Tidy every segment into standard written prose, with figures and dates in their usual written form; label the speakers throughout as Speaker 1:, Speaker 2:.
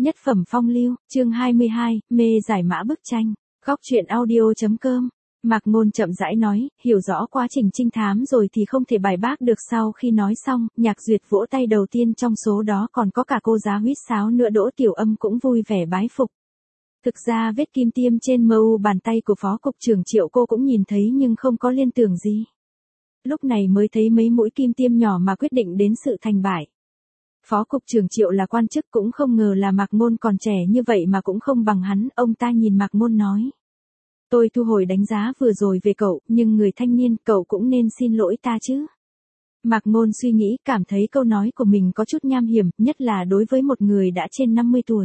Speaker 1: Nhất phẩm phong lưu, chương 22, mê giải mã bức tranh. Góc truyện audio.com. Mạc Ngôn chậm rãi nói, hiểu rõ quá trình trinh thám rồi thì không thể bài bác được. Sau khi nói xong, Nhạc Duyệt vỗ tay đầu tiên, trong số đó còn có cả cô giáo huýt sáo nữa. Đỗ Tiểu Âm cũng vui vẻ bái phục. Thực ra vết kim tiêm trên mu bàn tay của Phó Cục trưởng Triệu cô cũng nhìn thấy nhưng không có liên tưởng gì. Lúc này mới thấy mấy mũi kim tiêm nhỏ mà quyết định đến sự thành bại. Phó Cục trưởng Triệu là quan chức, cũng không ngờ là Mạc Ngôn còn trẻ như vậy mà cũng không bằng hắn. Ông ta nhìn Mạc Ngôn nói. Tôi thu hồi đánh giá vừa rồi về cậu, nhưng người thanh niên, cậu cũng nên xin lỗi ta chứ. Mạc Ngôn suy nghĩ, cảm thấy câu nói của mình có chút nham hiểm, nhất là đối với một người đã trên 50 tuổi.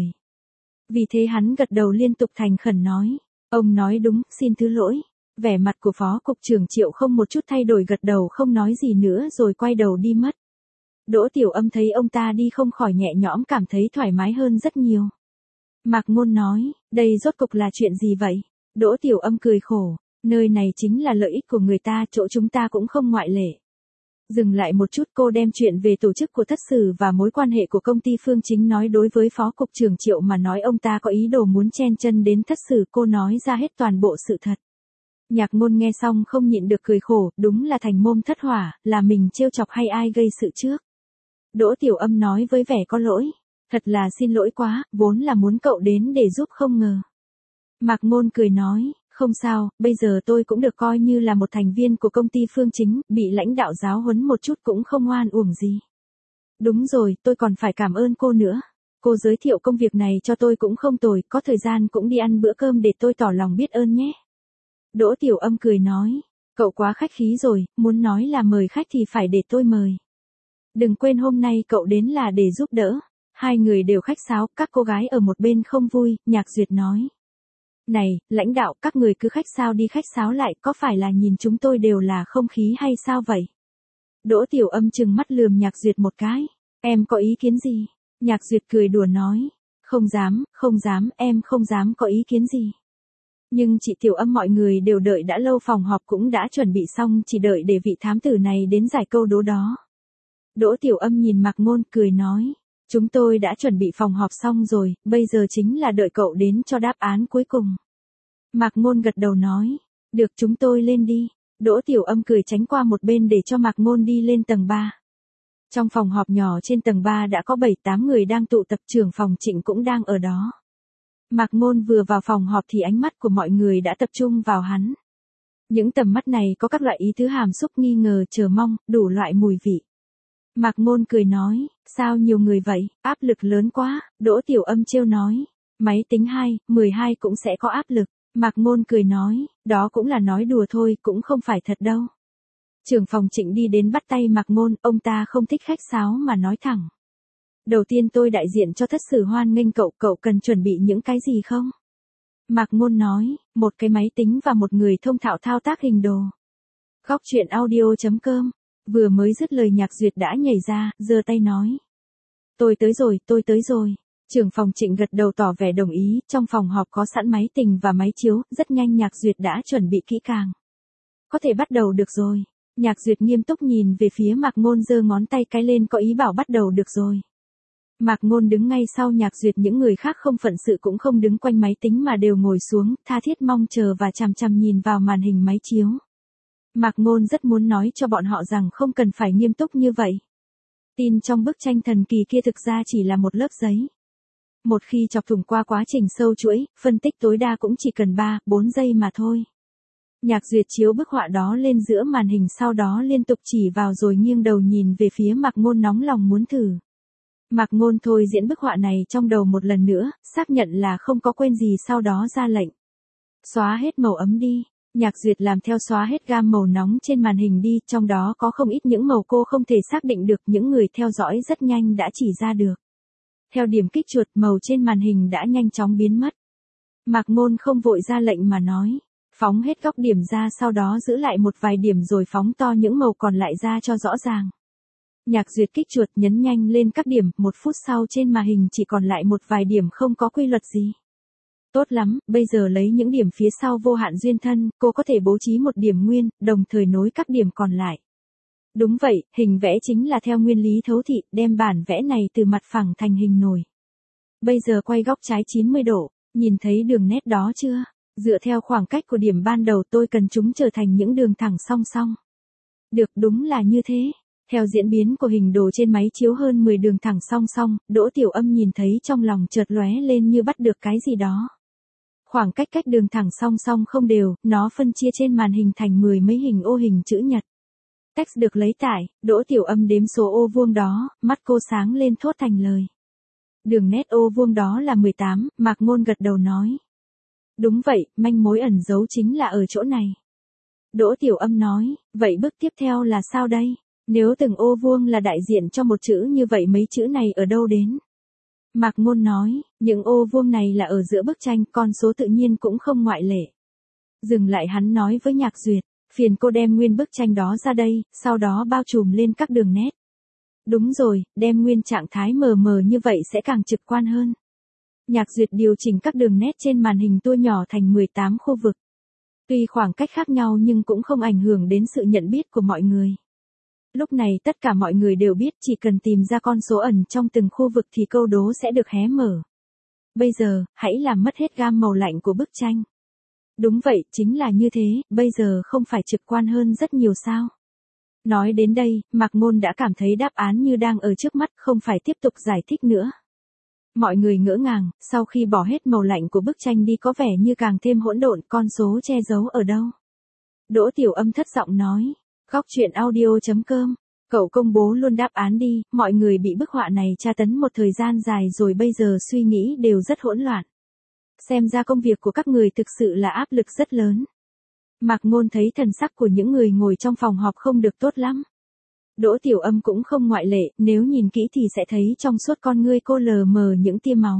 Speaker 1: Vì thế hắn gật đầu liên tục thành khẩn nói. Ông nói đúng, xin thứ lỗi. Vẻ mặt của Phó Cục trưởng Triệu không một chút thay đổi, gật đầu không nói gì nữa rồi quay đầu đi mất. Đỗ Tiểu Âm thấy ông ta đi không khỏi nhẹ nhõm, cảm thấy thoải mái hơn rất nhiều. Mạc Ngôn nói, đây rốt cục là chuyện gì vậy? Đỗ Tiểu Âm cười khổ, nơi này chính là lợi ích của người ta, chỗ chúng ta cũng không ngoại lệ. Dừng lại một chút, cô đem chuyện về tổ chức của Thất Sử và mối quan hệ của công ty Phương Chính nói đối với Phó Cục trưởng Triệu mà nói ông ta có ý đồ muốn chen chân đến Thất Sử. Cô nói ra hết toàn bộ sự thật. Nhạc Ngôn nghe xong không nhịn được cười khổ, đúng là thành môn thất hỏa, là mình trêu chọc hay ai gây sự trước? Đỗ Tiểu Âm nói với vẻ có lỗi, thật là xin lỗi quá, vốn là muốn cậu đến để giúp không ngờ. Mạc Ngôn cười nói, không sao, bây giờ tôi cũng được coi như là một thành viên của công ty Phương Chính, bị lãnh đạo giáo huấn một chút cũng không oan uổng gì. Đúng rồi, tôi còn phải cảm ơn cô nữa. Cô giới thiệu công việc này cho tôi cũng không tồi, có thời gian cũng đi ăn bữa cơm để tôi tỏ lòng biết ơn nhé. Đỗ Tiểu Âm cười nói, cậu quá khách khí rồi, muốn nói là mời khách thì phải để tôi mời. Đừng quên hôm nay cậu đến là để giúp đỡ. Hai người đều khách sáo, các cô gái ở một bên không vui. Nhạc Duyệt nói. Này, lãnh đạo, các người cứ khách sáo đi khách sáo lại, có phải là nhìn chúng tôi đều là không khí hay sao vậy? Đỗ Tiểu Âm trừng mắt lườm Nhạc Duyệt một cái. Em có ý kiến gì? Nhạc Duyệt cười đùa nói. Không dám, em không dám có ý kiến gì. Nhưng chị Tiểu Âm, mọi người đều đợi đã lâu, phòng họp cũng đã chuẩn bị xong, chỉ đợi để vị thám tử này đến giải câu đố đó. Đỗ Tiểu Âm nhìn Mạc Ngôn cười nói, chúng tôi đã chuẩn bị phòng họp xong rồi, bây giờ chính là đợi cậu đến cho đáp án cuối cùng. Mạc Ngôn gật đầu nói, được, chúng tôi lên đi. Đỗ Tiểu Âm cười tránh qua một bên để cho Mạc Ngôn đi lên tầng 3. Trong phòng họp nhỏ trên tầng 3 đã có 7-8 người đang tụ tập, trưởng phòng Trịnh cũng đang ở đó. Mạc Ngôn vừa vào phòng họp thì ánh mắt của mọi người đã tập trung vào hắn. Những tầm mắt này có các loại ý tứ hàm xúc, nghi ngờ, chờ mong, đủ loại mùi vị. Mạc Ngôn cười nói, sao nhiều người vậy, áp lực lớn quá. Đỗ Tiểu Âm trêu nói, máy tính 12 cũng sẽ có áp lực. Mạc Ngôn cười nói, đó cũng là nói đùa thôi, cũng không phải thật đâu. Trưởng phòng Trịnh đi đến bắt tay Mạc Ngôn, ông ta không thích khách sáo mà nói thẳng. Đầu tiên tôi đại diện cho Thất Sử hoan nghênh cậu, cậu cần chuẩn bị những cái gì không? Mạc Ngôn nói, một cái máy tính và một người thông thạo thao tác hình đồ. Góc truyện audio.com. Vừa mới dứt lời Nhạc Duyệt đã nhảy ra, giơ tay nói. Tôi tới rồi. Trưởng phòng Trịnh gật đầu tỏ vẻ đồng ý, trong phòng họp có sẵn máy tính và máy chiếu, rất nhanh Nhạc Duyệt đã chuẩn bị kỹ càng. Có thể bắt đầu được rồi. Nhạc Duyệt nghiêm túc nhìn về phía Mạc Ngôn, giơ ngón tay cái lên có ý bảo bắt đầu được rồi. Mạc Ngôn đứng ngay sau Nhạc Duyệt, những người khác không phận sự cũng không đứng quanh máy tính mà đều ngồi xuống, tha thiết mong chờ và chằm chằm nhìn vào màn hình máy chiếu. Mạc Ngôn rất muốn nói cho bọn họ rằng không cần phải nghiêm túc như vậy. Tin trong bức tranh thần kỳ kia thực ra chỉ là một lớp giấy. Một khi chọc thủng qua quá trình sâu chuỗi, phân tích tối đa cũng chỉ cần 3-4 giây mà thôi. Nhạc Duyệt chiếu bức họa đó lên giữa màn hình, sau đó liên tục chỉ vào rồi nghiêng đầu nhìn về phía Mạc Ngôn, nóng lòng muốn thử. Mạc Ngôn thôi diễn bức họa này trong đầu một lần nữa, xác nhận là không có quên gì, sau đó ra lệnh. Xóa hết màu ấm đi. Nhạc Duyệt làm theo, xóa hết gam màu nóng trên màn hình đi, trong đó có không ít những màu cô không thể xác định được, những người theo dõi rất nhanh đã chỉ ra được. Theo điểm kích chuột, màu trên màn hình đã nhanh chóng biến mất. Mạc Ngôn không vội ra lệnh mà nói, phóng hết góc điểm ra, sau đó giữ lại một vài điểm rồi phóng to những màu còn lại ra cho rõ ràng. Nhạc Duyệt kích chuột nhấn nhanh lên các điểm, 1 phút sau trên màn hình chỉ còn lại một vài điểm không có quy luật gì. Tốt lắm, bây giờ lấy những điểm phía sau vô hạn duyên thân, cô có thể bố trí một điểm nguyên, đồng thời nối các điểm còn lại. Đúng vậy, hình vẽ chính là theo nguyên lý thấu thị, đem bản vẽ này từ mặt phẳng thành hình nổi. Bây giờ quay góc trái 90 độ, nhìn thấy đường nét đó chưa? Dựa theo khoảng cách của điểm ban đầu tôi cần chúng trở thành những đường thẳng song song. Được, đúng là như thế. Theo diễn biến của hình đồ trên máy chiếu hơn 10 đường thẳng song song, Đỗ Tiểu Âm nhìn thấy trong lòng chợt lóe lên như bắt được cái gì đó. Khoảng cách cách đường thẳng song song không đều, nó phân chia trên màn hình thành 10 mấy hình ô hình chữ nhật. Text được lấy tải, Đỗ Tiểu Âm đếm số ô vuông đó, mắt cô sáng lên thốt thành lời. Đường nét ô vuông đó là 18, Mạc Ngôn gật đầu nói. Đúng vậy, manh mối ẩn giấu chính là ở chỗ này. Đỗ Tiểu Âm nói, vậy bước tiếp theo là sao đây? Nếu từng ô vuông là đại diện cho một chữ như vậy mấy chữ này ở đâu đến? Mạc Ngôn nói, những ô vuông này là ở giữa bức tranh, con số tự nhiên cũng không ngoại lệ. Dừng lại hắn nói với Nhạc Duyệt, phiền cô đem nguyên bức tranh đó ra đây, sau đó bao trùm lên các đường nét. Đúng rồi, đem nguyên trạng thái mờ mờ như vậy sẽ càng trực quan hơn. Nhạc Duyệt điều chỉnh các đường nét trên màn hình tua nhỏ thành 18 khu vực. Tuy khoảng cách khác nhau nhưng cũng không ảnh hưởng đến sự nhận biết của mọi người. Lúc này tất cả mọi người đều biết chỉ cần tìm ra con số ẩn trong từng khu vực thì câu đố sẽ được hé mở. Bây giờ, hãy làm mất hết gam màu lạnh của bức tranh. Đúng vậy, chính là như thế, bây giờ không phải trực quan hơn rất nhiều sao. Nói đến đây, Mạc Ngôn đã cảm thấy đáp án như đang ở trước mắt, không phải tiếp tục giải thích nữa. Mọi người ngỡ ngàng, sau khi bỏ hết màu lạnh của bức tranh đi có vẻ như càng thêm hỗn độn, con số che giấu ở đâu. Đỗ Tiểu Âm thất giọng nói, góc truyện audio.com, cậu công bố luôn đáp án đi, mọi người bị bức họa này tra tấn một thời gian dài rồi bây giờ suy nghĩ đều rất hỗn loạn. Xem ra công việc của các người thực sự là áp lực rất lớn. Mạc Ngôn thấy thần sắc của những người ngồi trong phòng họp không được tốt lắm. Đỗ Tiểu Âm cũng không ngoại lệ, nếu nhìn kỹ thì sẽ thấy trong suốt con ngươi cô lờ mờ những tia máu.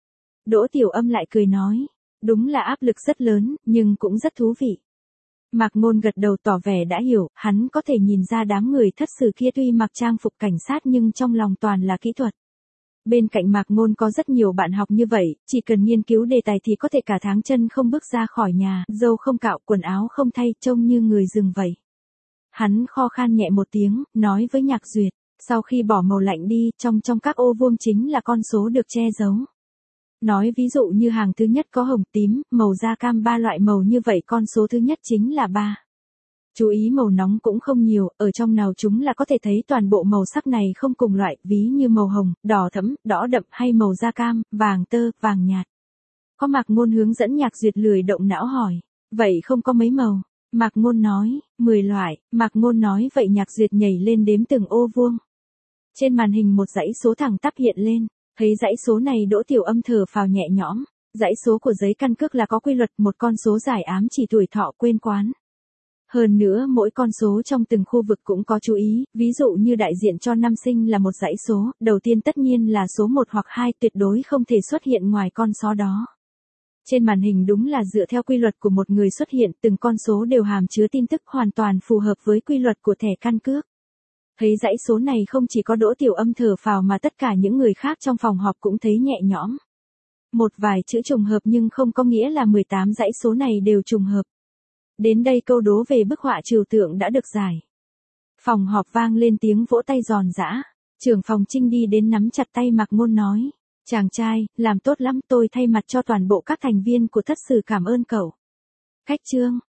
Speaker 1: Đỗ Tiểu Âm lại cười nói, đúng là áp lực rất lớn, nhưng cũng rất thú vị. Mạc Ngôn gật đầu tỏ vẻ đã hiểu, hắn có thể nhìn ra đám người thất sử kia tuy mặc trang phục cảnh sát nhưng trong lòng toàn là kỹ thuật. Bên cạnh Mạc Ngôn có rất nhiều bạn học như vậy, chỉ cần nghiên cứu đề tài thì có thể cả tháng chân không bước ra khỏi nhà, râu không cạo, quần áo không thay, trông như người rừng vậy. Hắn kho khan nhẹ một tiếng, nói với Nhạc Duyệt, sau khi bỏ màu lạnh đi, trong các ô vuông chính là con số được che giấu. Nói ví dụ như hàng thứ nhất có hồng, tím, màu da cam, 3 loại màu như vậy con số thứ nhất chính là 3. Chú ý màu nóng cũng không nhiều, ở trong nào chúng là có thể thấy toàn bộ màu sắc này không cùng loại, ví như màu hồng, đỏ thẫm, đỏ đậm hay màu da cam, vàng tơ, vàng nhạt. Có Mạc Ngôn hướng dẫn Nhạc Duyệt lười động não hỏi, vậy không có mấy màu? Mạc Ngôn nói, 10 loại, Mạc Ngôn nói vậy Nhạc Duyệt nhảy lên đếm từng ô vuông. Trên màn hình một dãy số thẳng tắp hiện lên, thấy dãy số này Đỗ Tiểu Âm thở phào nhẹ nhõm, dãy số của giấy căn cước là có quy luật, một con số giải ám chỉ tuổi thọ quên quán. Hơn nữa mỗi con số trong từng khu vực cũng có chú ý, ví dụ như đại diện cho năm sinh là một dãy số, đầu tiên tất nhiên là số 1 hoặc 2 tuyệt đối không thể xuất hiện ngoài con số đó. Trên màn hình đúng là dựa theo quy luật của một người xuất hiện, từng con số đều hàm chứa tin tức hoàn toàn phù hợp với quy luật của thẻ căn cước. Thấy dãy số này không chỉ có Đỗ Tiểu Âm thở phào mà tất cả những người khác trong phòng họp cũng thấy nhẹ nhõm. Một vài chữ trùng hợp nhưng không có nghĩa là 18 dãy số này đều trùng hợp. Đến đây câu đố về bức họa trừu tượng đã được giải. Phòng họp vang lên tiếng vỗ tay giòn giã. Trưởng phòng Trinh đi đến nắm chặt tay Mạc Ngôn nói. Chàng trai, làm tốt lắm, tôi thay mặt cho toàn bộ các thành viên của thất sử cảm ơn cậu. Khách trương.